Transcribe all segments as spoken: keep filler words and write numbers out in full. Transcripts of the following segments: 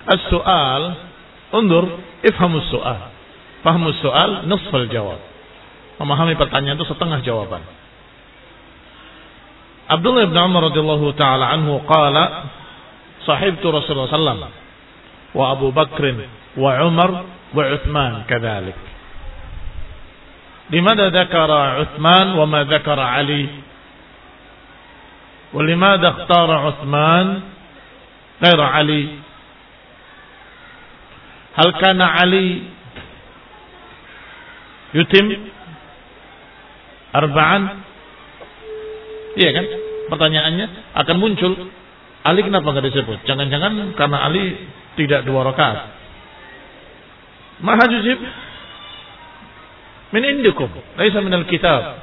as-su'al, undur, ifhamus su'al. Fahamus su'al, nisfal jawab. Memahami pertanyaan itu setengah jawaban. Abdullah bin Umar radhiyallahu taala anhu qala sahibtu Rasulullah sallallahu alaihi wasallam wa Abu Bakr wa Umar wa Uthman kadzalik. Limadha dzakara Uthman wa ma dzakara Ali? Wa limadha ikhtara Uthman ghaira Ali? Hal kana Ali yutim arba'an? Iya kan? Pertanyaannya akan muncul, Ali kenapa enggak disebut? Jangan-jangan karena Ali tidak dua rakaat. Maha juzib min indikum, laisa min al-kitab.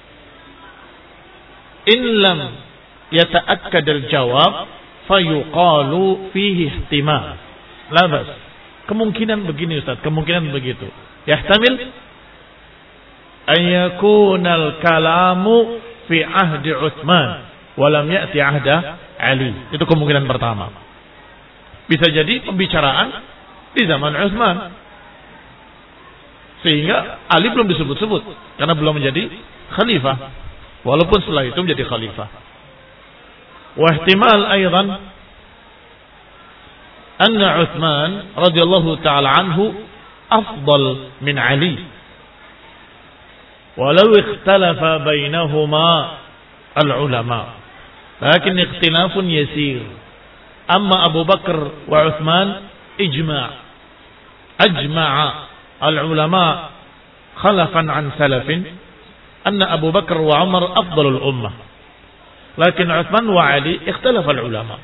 In lam yata'akkad al-jawab fayuqalu fihi ihtimal. La bas. Kemungkinan begini Ustaz, kemungkinan begitu. Yahtamil an yakuna al-kalamu fi ahdi Utsman wa lam ya'ti ahda Ali. Itu kemungkinan pertama. Bisa jadi pembicaraan di zaman Utsman, sehingga Ali belum disebut-sebut karena belum menjadi khalifah, walaupun setelah itu menjadi khalifah. Wa ihtimal aidan anna Utsman radhiyallahu ta'ala anhu afdal min Ali walau ikhtalafa bainahuma al-ulama, lakin ikhtilafun yasir. Amma Abu Bakar wa Uthman ijma' ajma'a al-ulama khalafan an salafin anna Abu Bakar wa Umar afdalul ummah, lakin Uthman wa Ali ikhtalafa al-ulama.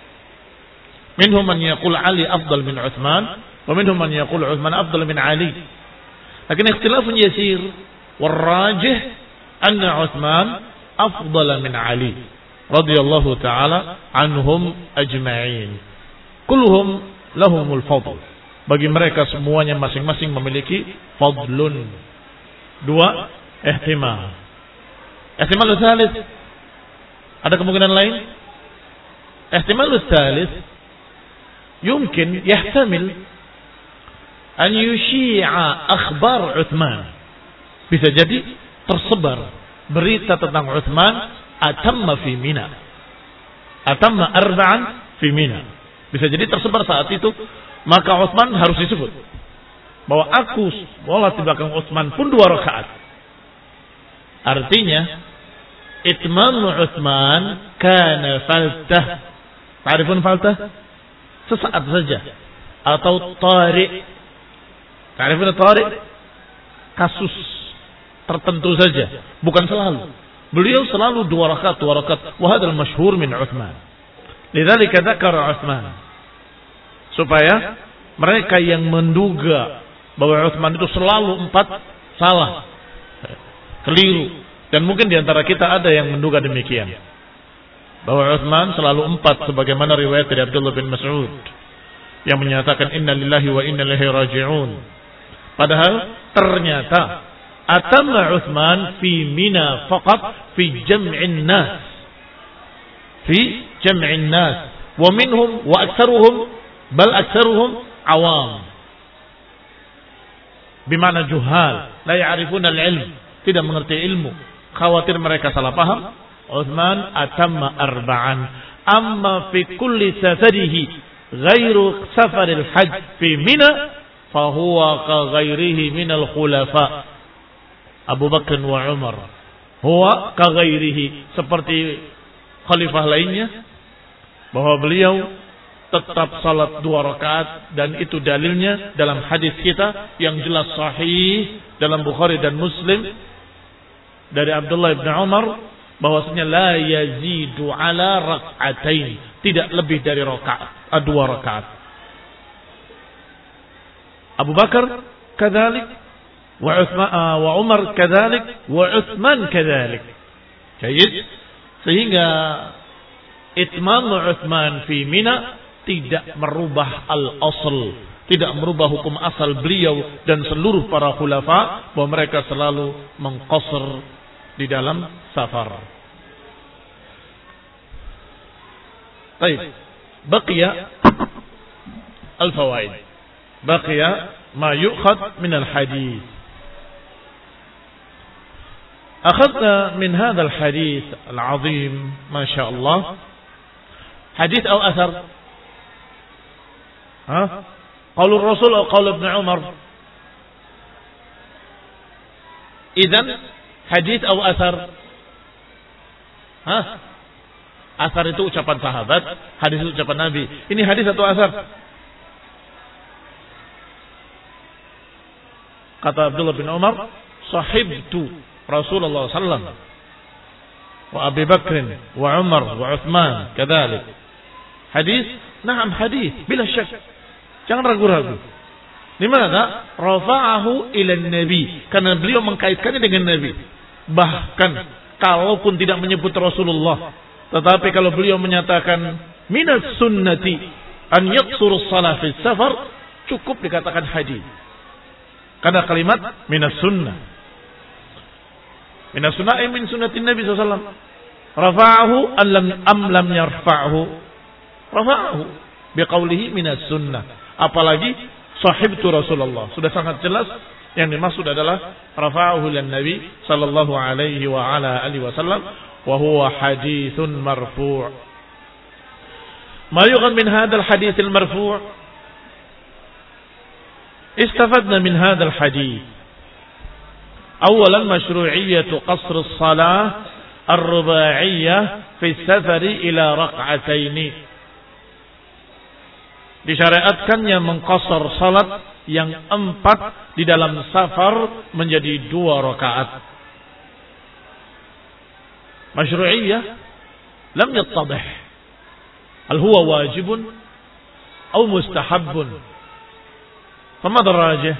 Minhum man yaqul Ali afdal min Uthman wa minhum man yaqul Uthman afdal min Ali, lakin ikhtilafun yasir. والراجح أن عثمان أفضل من علي رضي الله تعالى عنهم أجمعين كلهم لهم الفضل. Bagi mereka semuanya masing-masing memiliki fadlun. Dua, ihtimal. Ihtimal tsalits, ada kemungkinan lain? Ihtimal tsalits yumkin yahtamil an yushi'a akhbar Uthman. Bisa jadi tersebar berita tentang Utsman atamma fi Mina, atamma arba'an fi Mina. Bisa jadi tersebar saat itu, maka Utsman harus disebut bahwa aku sholat di belakang Utsman pun dua rakaat. Artinya itmam Utsman kana faltah. Ta'rifun faltah? Sesaat saja, atau tari'. Ta'rifun tari'? Kasus tertentu saja, bukan selalu. Beliau selalu dua rakaat, dua rakaat. Wa hadzal masyhur min Utsman. Lidzalika dzakara Utsman, supaya mereka yang menduga bahwa Utsman itu selalu empat salah, keliru. Dan mungkin di antara kita ada yang menduga demikian, bahwa Utsman selalu empat, sebagaimana riwayat dari Abdullah bin Mas'ud yang menyatakan inna lillahi wa inna ilaihi raji'un. Padahal ternyata atamma Utsman fi Mina faqat fi jam'in nas, fi jam'in nas wa minhum wa aktsaruhum bal aktsaruhum awam, bimana juhal la ya'rifuna al-ilm, tidak mengerti ilmu, khawatir mereka salah paham. Utsman atamma arba'an, amma fi kulli safarihi ghairu safaril hajj fi Mina fa huwa ka ghairihi minal khulafa Abu Bakar wa Umar. Huwa ka ghairihi, seperti khalifah lainnya, bahwa beliau tetap salat dua rakaat, dan itu dalilnya dalam hadis kita yang jelas sahih dalam Bukhari dan Muslim dari Abdullah bin Umar, bahwasanya la yazidu ala rak'atain, tidak lebih dari rakaat, dua rakaat. Abu Bakar kadzalik wa Utsman wa Umar kadzalik wa Utsman kadzalik. Baik. Sehingga itmam Utsman fi Mina tidak merubah al-asl, tidak merubah hukum asal beliau dan seluruh para khulafa, bahwa mereka selalu mengqasr di dalam safar. Baik. Baqiya al-fawaid. Baqiya ma yu'khad min al-hadith. Akhadna min hadha al-hadith al-'azim, ma sha Allah. Hadith atau athar? Ha? Qaul Rasul atau qaul Ibnu Umar? Idzan hadith atau athar? Hah? Asar itu ucapan sahabat, hadis itu ucapan Nabi. Ini hadis atau asar? Kata Abdullah bin Umar, sahibtu Rasulullah sallallahu alaihi wasallam wa Abi Bakr wa Umar wa Uthman kadzalik. Hadis, na'am hadis, bila syak. Jangan ragu-ragu. Di mana? Rafa'ahu ila Nabi, karena beliau mengkaitkannya dengan Nabi. Bahkan kalaupun tidak menyebut Rasulullah, tetapi kalau beliau menyatakan minas sunnati an yaqsuru shalah fi safar, cukup dikatakan hadis. Karena kalimat minas sunnah. Minas sunnah ay min sunnatin Nabi sallallahu alaihi wasallam. Rafa'ahu am lam am lam yarfa'hu? Rafa'ahu biqaulihi minas sunnah. Apalagi sahibtu Rasulullah. Sudah sangat jelas yang dimaksud adalah rafa'ahu lan Nabi sallallahu alaihi wa ala alihi wasallam wa huwa haditsun marfu'. Ma yughad min hadzal hadits al marfu'? Istafadna min hadzal hadits awalan mashru'iyyatu qasr as-salah ar-ruba'iyyah fi as-safari ila rak'ataini. Disyariatkannya mengqasar salat yang empat di dalam safar menjadi dua rakaat. Masyru'iyyah lam yattadih hal huwa wajibun atau mustahabun. Famadha rajih?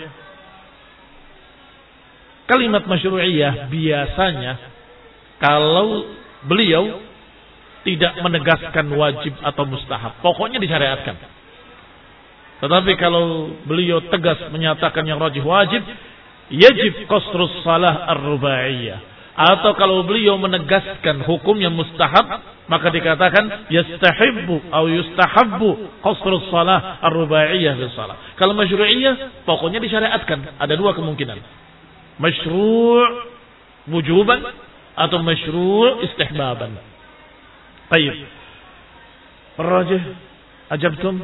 Kalimat masyru'iyyah biasanya kalau beliau tidak menegaskan wajib atau mustahab, pokoknya disyariatkan. Tetapi kalau beliau tegas menyatakan yang rajih wajib, yajib qasrus salah ar-ruba'iyyah. Atau kalau beliau menegaskan hukumnya mustahab, maka dikatakan yastahibbu atau yustahabbu qasrus salah ar-ruba'iyyah fi salah. Kalau masyru'iyyah, pokoknya disyariatkan. Ada dua kemungkinan. Masyru' wujuban atau masyru' istihbaban. Baik. Rajih, ajabtum?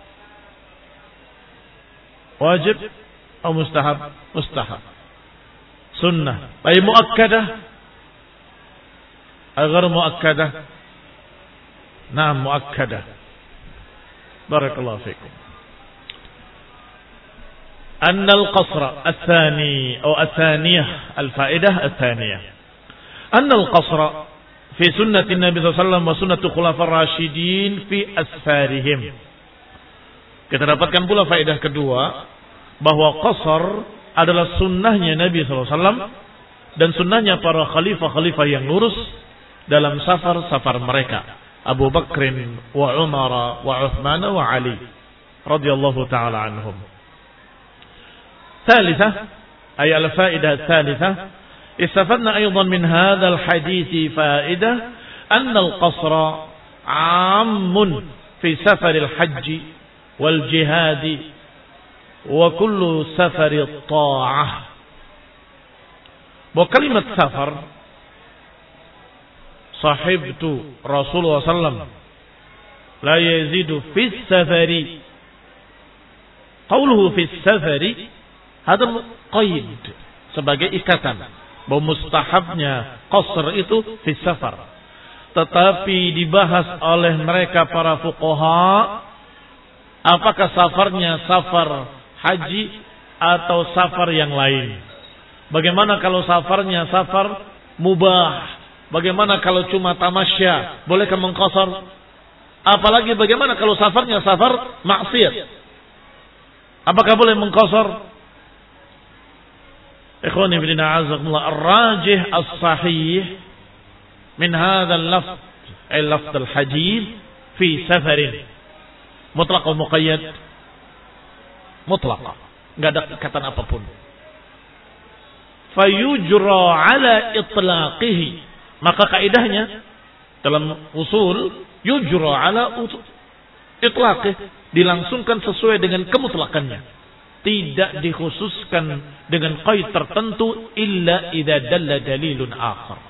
Wajib atau mustahab? Mustahab. Sunnah. Baik, muakkadah agar muakkadah? Nah, muakkadah. Barakallahu fikum. أن القصر الثاني أو الثانية الفائدة الثانية أن القصر في سنة النبي صلى الله عليه وسلم وسنة خلفاء الراشدين في أسفارهم. Kita dapatkan pula faedah kedua bahwa qasar adalah sunnahnya Nabi sallallahu alaihi wasallam dan sunnahnya para khalifah-khalifah yang lurus dalam safar-safar mereka, Abu Bakrin wa Umar wa Uthman wa Ali radhiyallahu taala anhum. ثالثة أي الفائدة الثالثة استفدنا أيضا من هذا الحديث فائدة أن القصر عام في سفر الحج والجهاد وكل سفر الطاعة. وكلمة سفر صحبت رسول الله صلى الله عليه وسلم لا يزيد في السفر. قوله في السفر هذا قيد sebagai ikatan bahwa mustahabnya qasr itu fi safar. Tetapi dibahas oleh mereka para fuqaha, apakah safarnya safar haji atau safar yang lain. Bagaimana kalau safarnya safar mubah? Bagaimana kalau cuma tamasya? Bolehkah mengqasar? Apalagi bagaimana kalau safarnya safar maksiat? Apakah boleh mengqasar? Ikhwani fillah azakumullah, ar-rajih as-sahih min hadha al-lafz ay lafz al-hadith fi safarin mutlaq atau muqayyad? Mutlaq, enggak ada ikatan apapun. Fayujra ala itlaqihi, maka kaidahnya dalam usul yujra ala itlaqih, dilangsungkan sesuai dengan kemutlakannya. Tidak dikhususkan dengan qaid tertentu illa idza dalla dalilun akhar.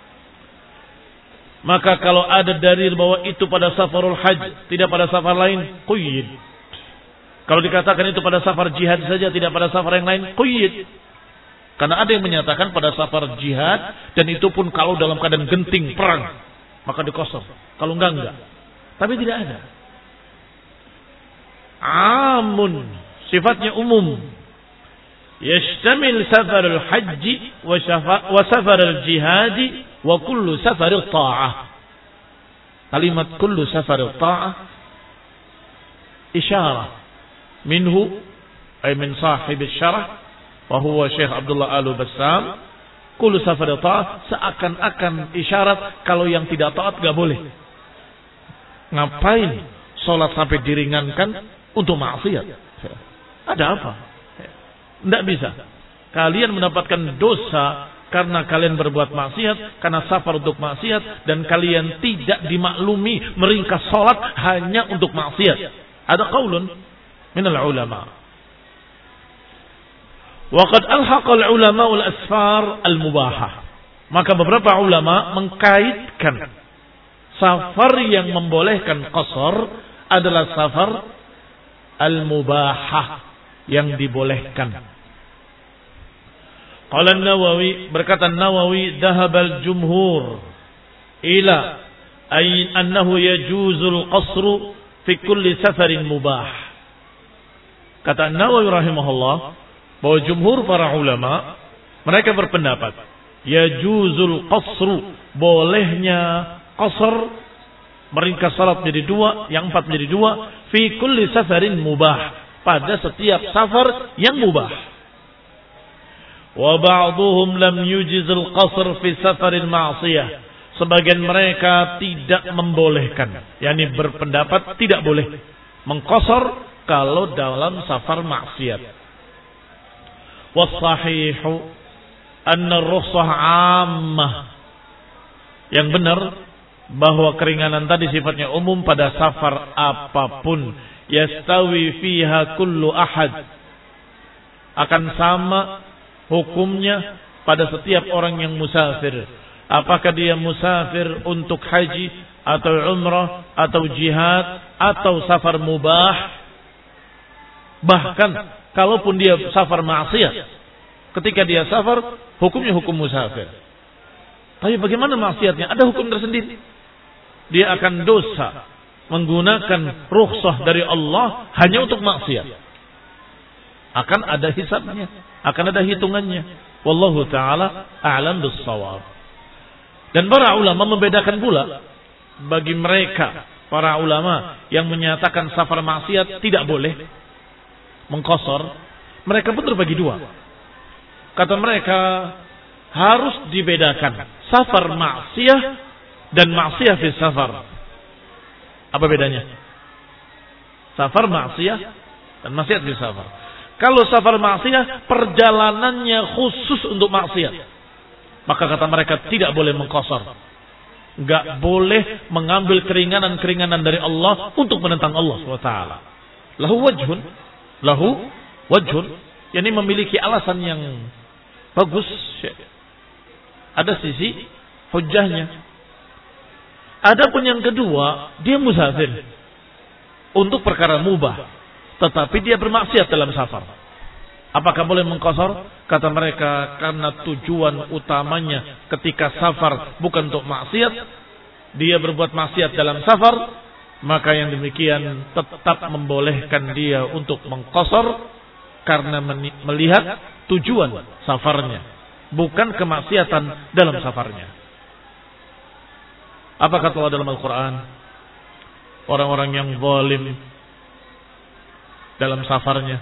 Maka kalau ada dalil bahwa itu pada safarul hajj, tidak pada safar lain, qayyid. Kalau dikatakan itu pada safar jihad saja, tidak pada safar yang lain, qayyid. Karena ada yang menyatakan pada safar jihad, dan itu pun kalau dalam keadaan genting, perang, maka dikosor. Kalau enggak, enggak. Tapi tidak ada. Amun, sifatnya umum. Yashtamil safarul haji wa safarul jihadi wa kullu safarul ta'ah. Kalimat kullu safarul ta'ah isyarah minhu, ay min sahib syarah, wa huwa Syekh Abdullah Al-Bassam. Kullu safar ta'ah seakan-akan isyarat kalau yang tidak taat enggak boleh. Ngapain salat sampai diringankan untuk maksiat? Ada apa? Enggak bisa. Kalian mendapatkan dosa karena kalian berbuat maksiat, karena safar untuk maksiat, dan kalian tidak dimaklumi meringkas salat hanya untuk maksiat. Ada qaulun minal ulama. Waqad alhaqal ulama ul asfar al mubahah. Maka beberapa ulama mengkaitkan safar yang membolehkan qasar adalah safar al mubahah, yang dibolehkan. Qala an-Nawawi, berkata an-Nawawi, dhahabal jumhur ila ay annahu yajuzul qasru fi kulli safarin mubah. Kata an-Nawawi rahimahullah, bahwa jumhur para ulama mereka berpendapat yajuzul qasru, bolehnya qasar, meringkas salat menjadi dua, yang empat menjadi dua, fi kulli safarin mubah, pada setiap safar yang mubah. Wa ba'dhum lam yujizul qasr fi safarin ma'siyah. Sebagian mereka tidak membolehkan, yakni berpendapat tidak boleh mengqasar kalau dalam safar maksiat. Wassahihu anna ar-rukhsah 'ammah. Yang benar bahwa keringanan tadi sifatnya umum pada safar apapun. Yastawi fiha kullu ahad, akan sama hukumnya pada setiap orang yang musafir. Apakah dia musafir untuk haji atau umrah atau jihad atau safar mubah. Bahkan kalaupun dia safar maksiat, ketika dia safar hukumnya hukum musafir. Tapi bagaimana maksiatnya? Ada hukum tersendiri. Dia akan dosa menggunakan rukhsah dari Allah hanya untuk maksiat. Akan ada hisabnya, akan ada hitungannya. Wallahu taala a'lam bis-shawab. Dan para ulama membedakan pula bagi mereka para ulama yang menyatakan safar maksiat tidak boleh mengqasar, mereka pun terbagi dua. Kata mereka harus dibedakan safar maksiyah dan maksiyah fi safar. Apa bedanya? Safar maksiyah dan maksiyah fi safar. Kalau safar maksiyah perjalanannya khusus untuk maksiat, maka kata mereka tidak boleh mengqasar. Enggak boleh mengambil keringanan-keringanan dari Allah untuk menentang Allah subhanahu wa taala. Lahu wajhun, lahu wajhun, yakni memiliki alasan yang bagus. Ada sisi hujahnya. Adapun yang kedua, dia musafir untuk perkara mubah, tetapi dia bermaksiat dalam safar. Apakah boleh mengqasar? Kata mereka karena tujuan utamanya ketika safar bukan untuk maksiat, dia berbuat maksiat dalam safar, maka yang demikian tetap membolehkan dia untuk mengqasar karena melihat tujuan safarnya, bukan kemaksiatan dalam safarnya. Apa kata Allah dalam Al-Quran? Orang-orang yang zalim dalam safarnya,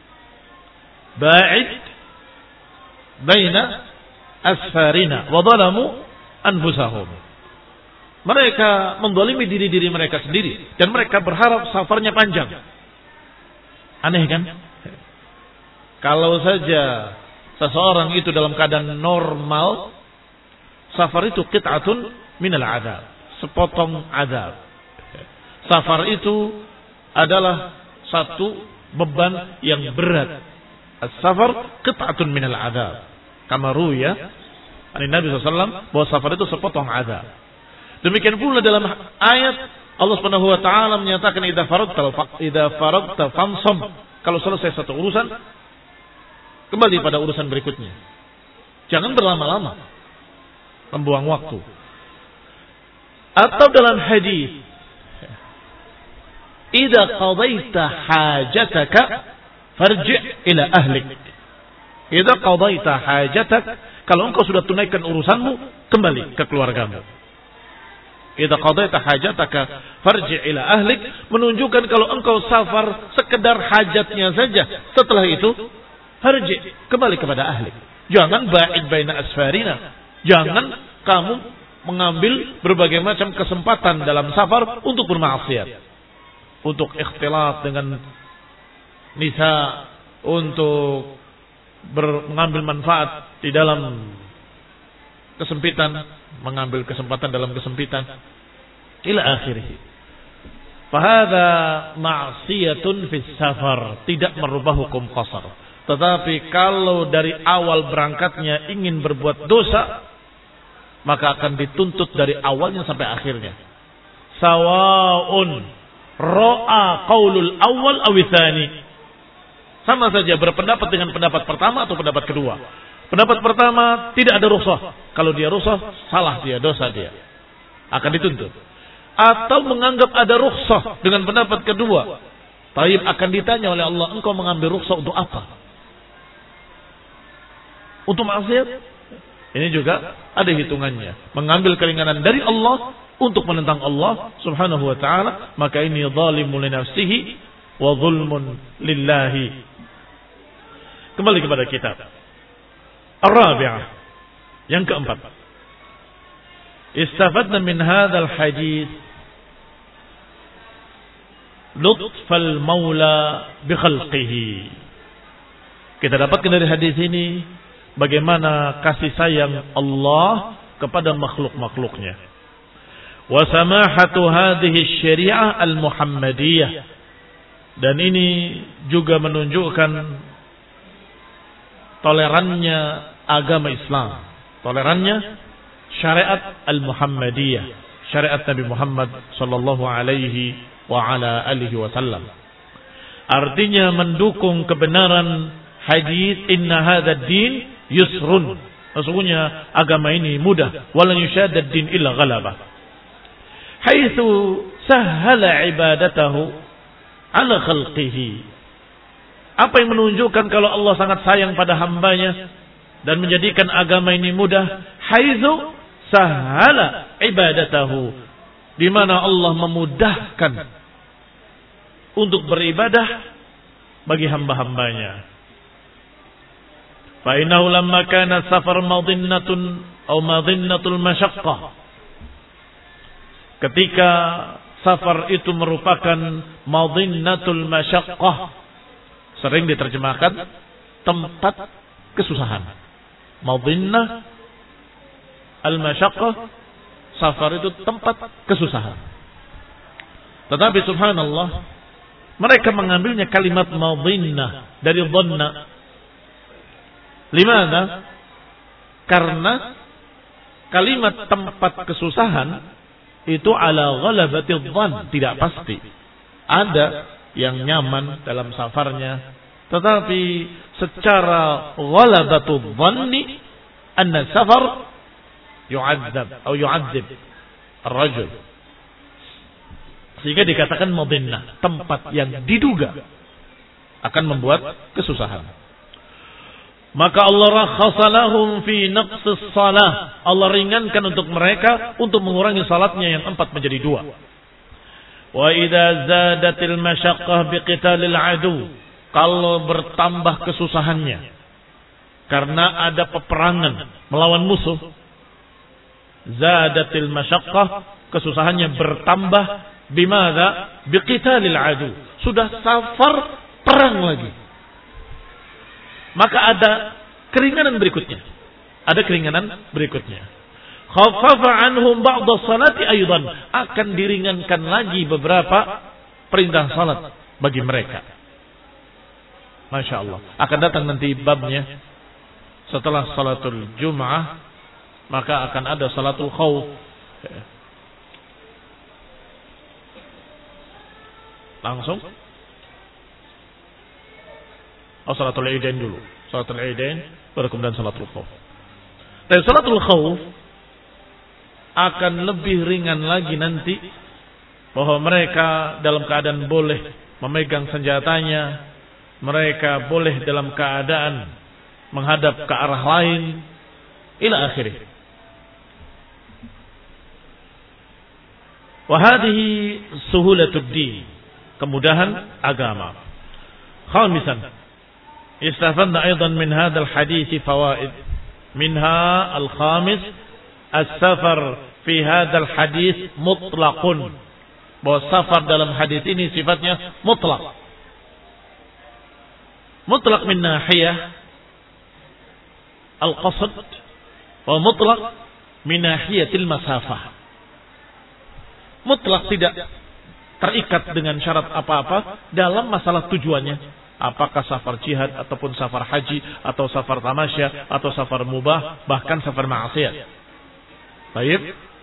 ba'id baina asfarina wa zalamu anfusahum. Mereka menzalimi diri-diri mereka sendiri dan mereka berharap safarnya panjang. Aneh kan? Kalau saja seseorang itu dalam keadaan normal, safar itu qit'atun minal azab, sepotong azab. Safar itu adalah satu beban yang berat. As-safar qit'atun minal adzab. Kama ruya dari Nabi sallallahu alaihi wasallam bahwa safar itu sepotong azab. Demikian pula dalam ayat Allah Subhanahu wa taala menyatakan idza faragta idza faragta fansam. Kalau selesai satu urusan, kembali pada urusan berikutnya. Jangan berlama-lama membuang waktu. Atau dalam hadis, idza qadaita hajataka farji' ila ahlik. Idza qadaita hajatak, kalau engkau sudah tunaikan urusanmu, kembali ke keluargamu. Idza qadaita hajataka farji' ila ahlik, menunjukkan kalau engkau safar sekedar hajatnya saja, setelah itu farji', kembali kepada ahlik. Jangan ba'id baina asfarina. Jangan kamu mengambil berbagai macam kesempatan dalam safar untuk bermaksiat, untuk ikhtilat dengan nisa, untuk ber, mengambil manfaat di dalam kesempitan, mengambil kesempatan dalam kesempitan, ila akhirih. Fahadha ma'siyatun fis safar, tidak merubah hukum qasar. Tetapi kalau dari awal berangkatnya ingin berbuat dosa, maka akan dituntut dari awalnya sampai akhirnya. Sawa'un ra'a qaulul awal awithani. Sama saja berpendapat dengan pendapat pertama atau pendapat kedua. Pendapat pertama tidak ada rukhsah. Kalau dia rukhsah, salah dia, dosa dia. Akan dituntut. Atau menganggap ada rukhsah dengan pendapat kedua. Taib akan ditanya oleh Allah, engkau mengambil rukhsah untuk apa? Untuk maksiat? Ini juga ada hitungannya. Mengambil keringanan dari Allah untuk menentang Allah subhanahu wa ta'ala, maka ini zalimun li nafsihi wa zulmun lillahi. Kembali kepada kitab Ar-Rabi'ah, yang keempat. Istafadna min hadzal hadits lutfal maula bi khalqihi. Kita dapatkan dari hadis ini bagaimana kasih sayang Allah kepada makhluk-makhluknya. Wa samahatu hadhihi syari'ah al-Muhammadiyah. Dan ini juga menunjukkan tolerannya agama Islam. Tolerannya syariat al-Muhammadiyah. Syariat Nabi Muhammad sallallahu alaihi wa ala alihi wasallam. Artinya mendukung kebenaran hadis inna hadzal din yusrun. Sesungguhnya agama ini mudah. Walan yushadad din illa ghalabah. Haitsu sahhala ibadatahu ala khalqihi. Apa yang menunjukkan kalau Allah sangat sayang pada hambanya dan menjadikan agama ini mudah? Haitsu sahhala ibadatahu. Di mana Allah memudahkan untuk beribadah bagi hamba-hambanya. فإنه لما كان السفر مظنة أو مظنة المشقة. Ketika safar itu merupakan madhinnatul masyaqqah, sering diterjemahkan tempat kesusahan. Madhinnah al-masyaqqah, safar itu tempat kesusahan. Tetapi subhanallah, mereka mengambilnya kalimat madhinnah dari dhanna. Limana? Karena kalimat tempat kesusahan itu ala ghalabatil dhann, tidak pasti. Ada yang nyaman dalam safarnya, tetapi secara ghalabatul dhanni anna safar yu'adzab atau yu'adzib ar-rajul. Sehingga dikatakan madhinnah, tempat yang diduga akan membuat kesusahan. Maka Allah rakhasa lahum fi naqsis salah. Allah ringankan untuk mereka untuk mengurangi salatnya yang empat menjadi dua. Wa idza zadatil masyaqqah biqitalil adu. Kalau bertambah kesusahannya karena ada peperangan melawan musuh, zadatil masyaqqah, kesusahannya bertambah bimadza biqitalil adu. Sudah safar, perang lagi. Maka ada keringanan berikutnya. Ada keringanan berikutnya. khaffafa anhum ba'd as-salati aidan, akan diringankan lagi beberapa perintah salat bagi mereka. Masya Allah. Akan datang nanti babnya setelah salatul Jum'ah, maka akan ada salatul khawf. Langsung. Oh, salatul Idain dulu. Salatul Idain baru kemudian salatul khawf. Dan salatul khawf akan lebih ringan lagi nanti, bahwa mereka dalam keadaan boleh memegang senjatanya, mereka boleh dalam keadaan menghadap ke arah lain, ila akhirih. Wa hadhihi suhulatud din, kemudahan agama. Khamisan, istafadna aidan min hadzal hadits fawaid. Minha al-khamis, as-safar fi hadzal hadits mutlaqun. Bahwa safar dalam hadis ini sifatnya mutlak. Mutlak min nahiyah al-qasd, wa mutlak min nahiyatil masafah. Mutlak tidak terikat dengan syarat apa-apa dalam masalah tujuannya. Apakah safar jihad ataupun safar haji atau safar tamasya atau safar mubah, bahkan safar maksiat. Baik.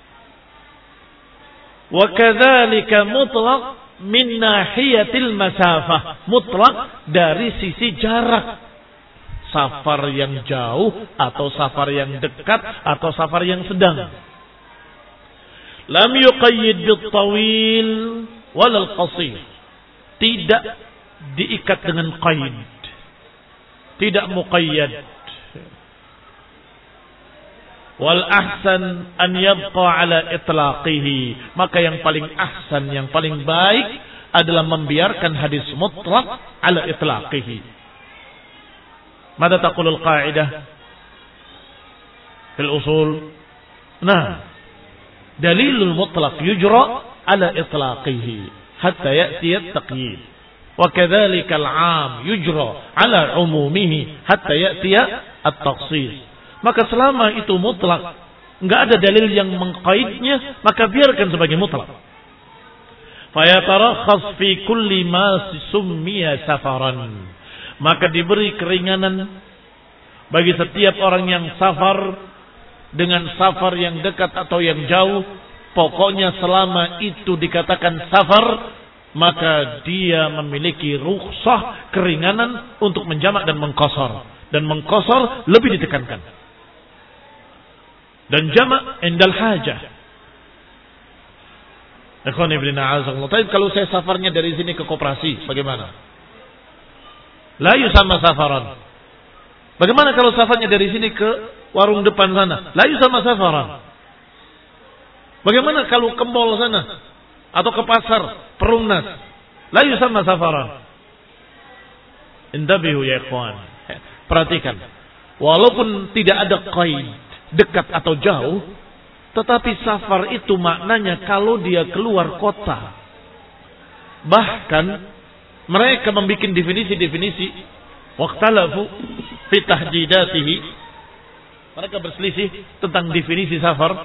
Wa kadzalika mutlaq min nahiyatil masafah. Mutlak dari sisi jarak. Safar yang jauh atau safar yang dekat atau safar yang sedang. Lam yuqayyid bit-tawil wal qasir. Tidak diikat dengan qaid. Tidak muqayyad. Wal ahsan an yabqa ala itlaqihi. Maka yang paling ahsan, yang paling baik adalah membiarkan hadis mutlak ala itlaqihi. Mada taqulul qa'idah fil usul? Nah, dalilul mutlaq yujra ala itlaqihi hatta ya'ti at-taqyid. Wa kadzalika al-'am yujra ala 'umumihi hatta ya'ti at-takhsis. Maka selama itu mutlak, enggak ada dalil yang mengkaitnya, maka biarkan sebagai mutlak. Fayatarakhas fi kulli ma summiya safaran. Maka diberi keringanan bagi setiap orang yang safar dengan safar yang dekat atau yang jauh. Pokoknya selama itu dikatakan safar, maka dia memiliki rukhsah, keringanan untuk menjamak dan mengqasar. Dan mengqasar lebih ditekankan. Dan jamak indal hajah. Ikhwan ibn a'azakumullah. Tapi kalau saya safarnya dari sini ke koperasi, bagaimana? La yusamma safaran. Bagaimana kalau safarnya dari sini ke warung depan sana? La yusamma safaran. Bagaimana kalau ke mall sana atau ke pasar Perumnas? La yusamma safaran. Intabihu ya ikhwan. Perhatikan. Walaupun tidak ada qaid dekat atau jauh, tetapi safar itu maknanya kalau dia keluar kota. Bahkan mereka membuat definisi-definisi, waqtalafu fi tahdidatihi. Mereka berselisih tentang definisi safar.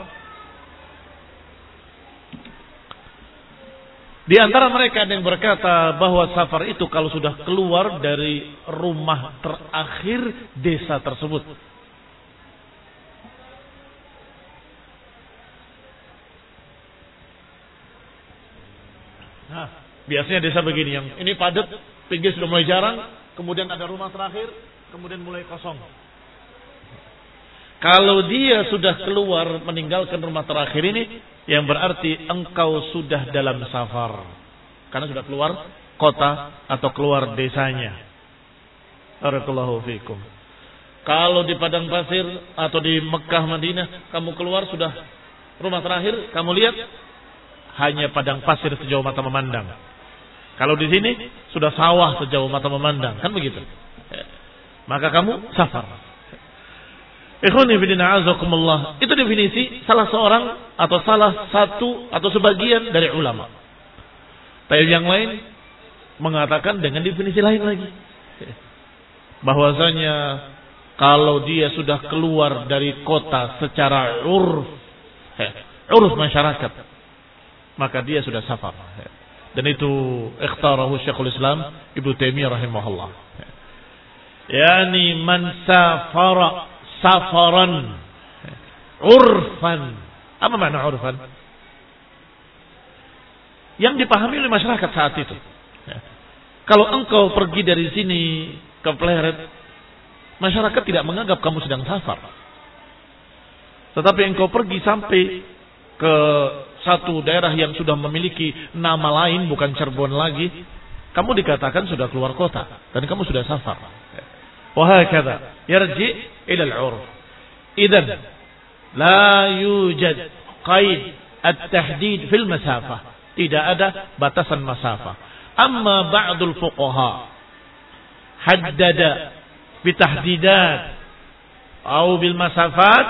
Di antara mereka ada yang berkata bahwa safar itu kalau sudah keluar dari rumah terakhir desa tersebut. Nah, biasanya desa begini, yang ini padat, pinggir sudah mulai jarang, kemudian ada rumah terakhir, kemudian mulai kosong. Kalau dia sudah keluar meninggalkan rumah terakhir ini, yang berarti engkau sudah dalam safar. Karena sudah keluar kota atau keluar desanya. Barakallahu fikum. Kalau di padang pasir atau di Mekah Madinah, kamu keluar sudah rumah terakhir, kamu lihat hanya padang pasir sejauh mata memandang. Kalau di sini sudah sawah sejauh mata memandang, kan begitu. Maka kamu safar. Ikhwani fillah azakumullah. Itu definisi salah seorang atau salah satu atau sebagian dari ulama. Tapi yang lain mengatakan dengan definisi lain lagi. Bahwasanya kalau dia sudah keluar dari kota secara urf, uruf masyarakat, maka dia sudah safar. Dan itu ikhtarahu Syekhul Islam Ibnu Taimiyah rahimahullah. Yani man safara safaran urfan. Apa makna urfan? Yang dipahami oleh masyarakat saat itu. Kalau engkau pergi dari sini ke Pleret, masyarakat tidak menganggap kamu sedang safar. Tetapi engkau pergi sampai ke satu daerah yang sudah memiliki nama lain, bukan Cirebon lagi, kamu dikatakan sudah keluar kota dan kamu sudah safar. Wahakadha yarji ila al-'urf. Idzan la yujad qaid at-tahdid fil masafah. Tidak ada batasan masafah. Amma ba'dul fuqaha haddada bitahdidat atau bil masafat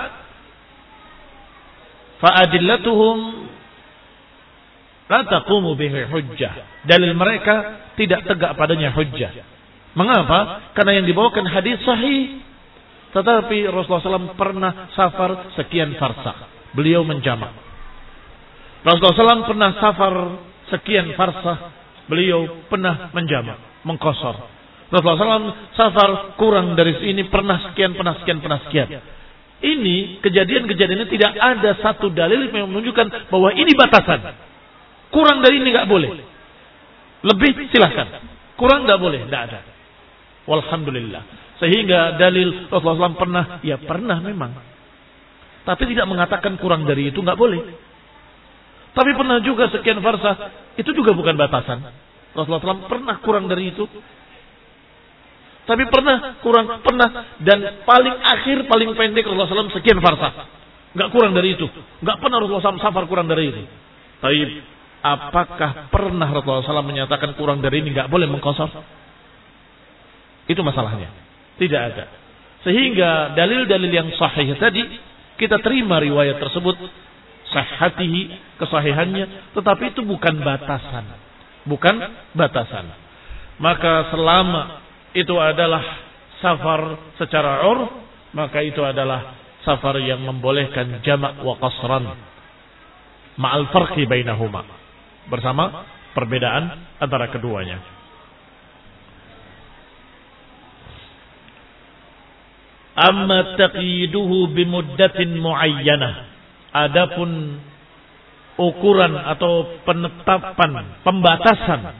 fa adillatuhum la taqumu bihi hujjah. Dalil mereka tidak tegak padanya hujjah. Mengapa? Karena yang dibawakan hadis sahih. Tetapi Rasulullah shallallahu alaihi wasallam pernah safar sekian farsakh. Beliau menjamak. Rasulullah shallallahu alaihi wasallam pernah safar sekian farsakh. Beliau pernah menjamak, mengqashar. Rasulullah shallallahu alaihi wasallam safar kurang dari sini, pernah sekian, pernah sekian, pernah sekian. Ini kejadian-kejadian ini tidak ada satu dalil yang menunjukkan bahwa ini batasan. Kurang dari ini nggak boleh. Lebih silahkan. Kurang nggak boleh, nggak ada. Walhamdulillah. Sehingga dalil Rasulullah shallallahu alaihi wasallam pernah, ya pernah memang. Tapi tidak mengatakan kurang dari itu nggak boleh. Tapi pernah juga sekian farsah, itu juga bukan batasan. Rasulullah shallallahu alaihi wasallam pernah kurang dari itu. Tapi pernah kurang, pernah dan paling akhir, paling pendek Rasulullah shallallahu alaihi wasallam sekian farsah. Nggak kurang dari itu. Nggak pernah Rasulullah shallallahu alaihi wasallam safar kurang dari itu. Tapi apakah pernah Rasulullah shallallahu alaihi wasallam menyatakan kurang dari ini nggak boleh mengqashar? Itu masalahnya. Tidak ada. Sehingga dalil-dalil yang sahih tadi kita terima riwayat tersebut sahhatihi, kesahihannya, tetapi itu bukan batasan. Bukan batasan. Maka selama itu adalah safar secara urf, maka itu adalah safar yang membolehkan jamak wa qasran ma'al farqi bainahuma, bersama perbedaan antara keduanya. Amma taqiduhu bimuddatin muayyanah. Adapun ukuran atau penetapan, pembatasan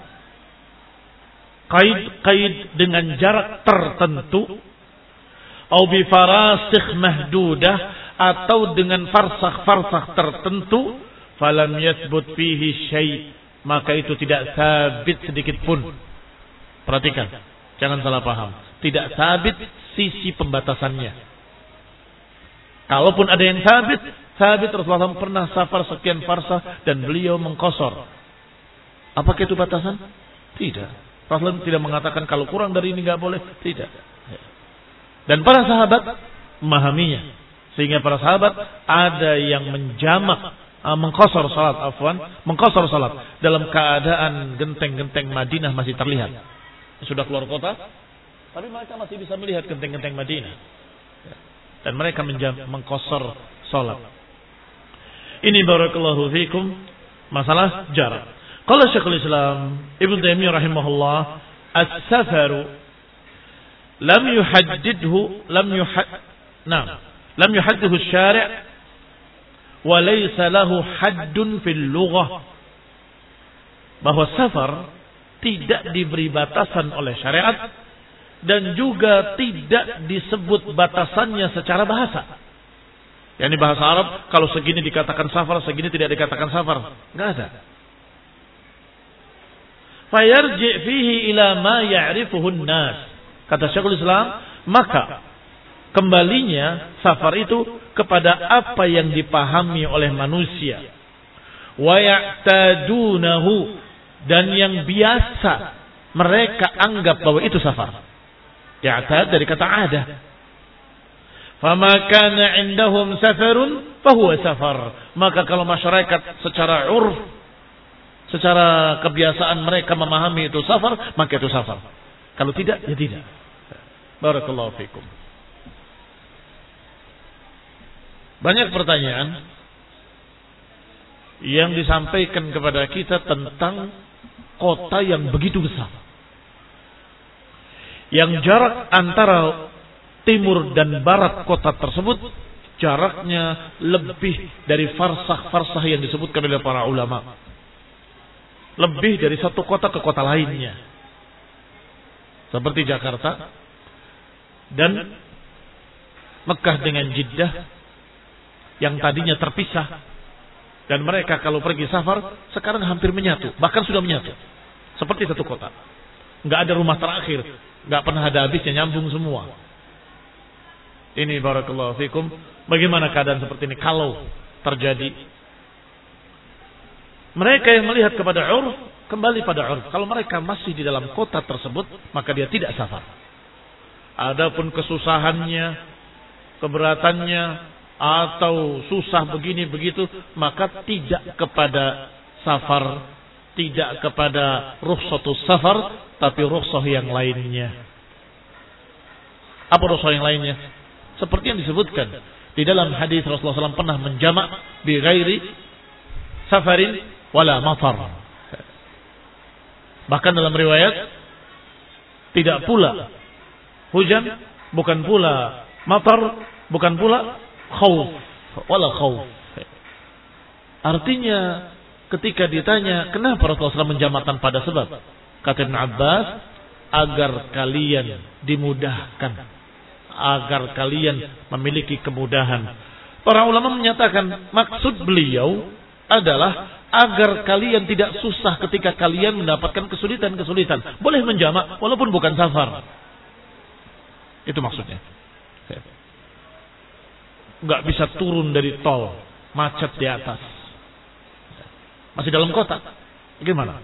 qaid-qaid dengan jarak tertentu, au bi farasikh mahdudah, atau dengan farsakh-farsakh tertentu, falam yathbut fihi syai', maka itu tidak sabit sedikit pun. Perhatikan, jangan salah paham. Tidak sabit sisi pembatasannya. Kalaupun ada yang sabit, sabit Rasulullah shallallahu alaihi wasallam pernah safar sekian farsah dan beliau mengqashar. Apakah itu batasan? Tidak. Rasulullah tidak mengatakan kalau kurang dari ini nggak boleh. Tidak. Dan para sahabat memahaminya. Sehingga para sahabat ada yang menjamak, mengqashar salat, afwan, mengqashar salat dalam keadaan genteng-genteng Madinah masih terlihat. Sudah keluar kota, tapi mereka masih bisa melihat genteng-genteng Madinah. Dan mereka mengqashar salat. Ini barakallahu fikum masalah jarak. Qala Syekhul Islam Ibnu Taimiyah rahimahullah, as-safaru lam yuhaddidhu lam yuhad nah lam yuhaddidhu asy-syari' wa laysa lahu haddun fil lughah. Bahwa safar tidak diberi batasan oleh syariat dan juga tidak disebut batasannya secara bahasa. Yani bahasa Arab kalau segini dikatakan safar, segini tidak dikatakan safar, enggak ada. Fayarji fihi ila ma ya'rifuhu an-nas. Kata Syekhul Islam, maka kembalinya safar itu kepada apa yang dipahami oleh manusia. Wa ya'tadunahu, dan yang biasa mereka anggap bahwa itu safar. Ya'tad dari kata ada. Fama kana indahum safarun fahuwa safar. Maka kalau masyarakat secara urf, secara kebiasaan mereka memahami itu safar, maka itu safar. Kalau tidak, ya tidak. Barakallahu fikum. Banyak pertanyaan yang disampaikan kepada kita tentang kota yang begitu besar, yang jarak antara timur dan barat kota tersebut jaraknya lebih dari farsah-farsah yang disebutkan oleh para ulama, lebih dari satu kota ke kota lainnya, seperti Jakarta dan Mekah dengan Jeddah yang tadinya terpisah. Dan mereka kalau pergi safar sekarang hampir menyatu, bahkan sudah menyatu, seperti satu kota. Nggak ada rumah terakhir, nggak pernah ada habisnya, nyambung semua. Ini barakallahu fikum. Bagaimana keadaan seperti ini kalau terjadi? Mereka yang melihat kepada urf, kembali pada urf. Kalau mereka masih di dalam kota tersebut, maka dia tidak safar. Adapun kesusahannya, keberatannya, atau susah begini begitu, maka tidak kepada safar, tidak kepada rukhsatus safar, tapi rukhsah yang lainnya. Apa rukhsah yang lainnya? Seperti yang disebutkan di dalam hadis Rasulullah shallallahu alaihi wasallam pernah menjamak bi ghairi safarin wala matar. Bahkan dalam riwayat tidak pula hujan, bukan pula matar, bukan pula khauf wala khauf. Artinya ketika ditanya kenapa Rasulullah shallallahu alaihi wasallam menjamakkan pada sebab, kata Ibn Abbas, agar kalian dimudahkan, agar kalian memiliki kemudahan. Para ulama menyatakan maksud beliau adalah agar kalian tidak susah ketika kalian mendapatkan kesulitan-kesulitan. Boleh menjamak walaupun bukan safar. Itu maksudnya. Nggak bisa turun dari tol, macet di atas, masih dalam kota, gimana?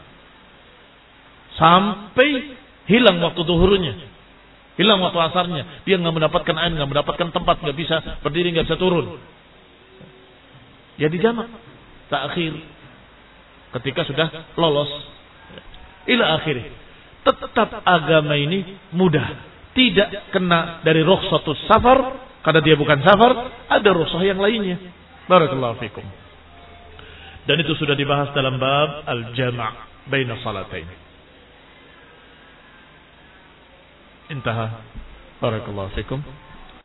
Sampai hilang waktu zuhurnya, hilang waktu asarnya, dia nggak mendapatkan air, nggak mendapatkan tempat, nggak bisa berdiri, nggak bisa turun. Ya dijamak, takhir ketika sudah lolos, ila akhir. Tetap agama ini mudah, tidak kena dari rukhsatus safar. Karena dia bukan safar, ada rukhsah yang lainnya. Barakallahu fikum. Dan itu sudah dibahas dalam bab al-jama' baina salatain. Intaha. Barakallahu fikum.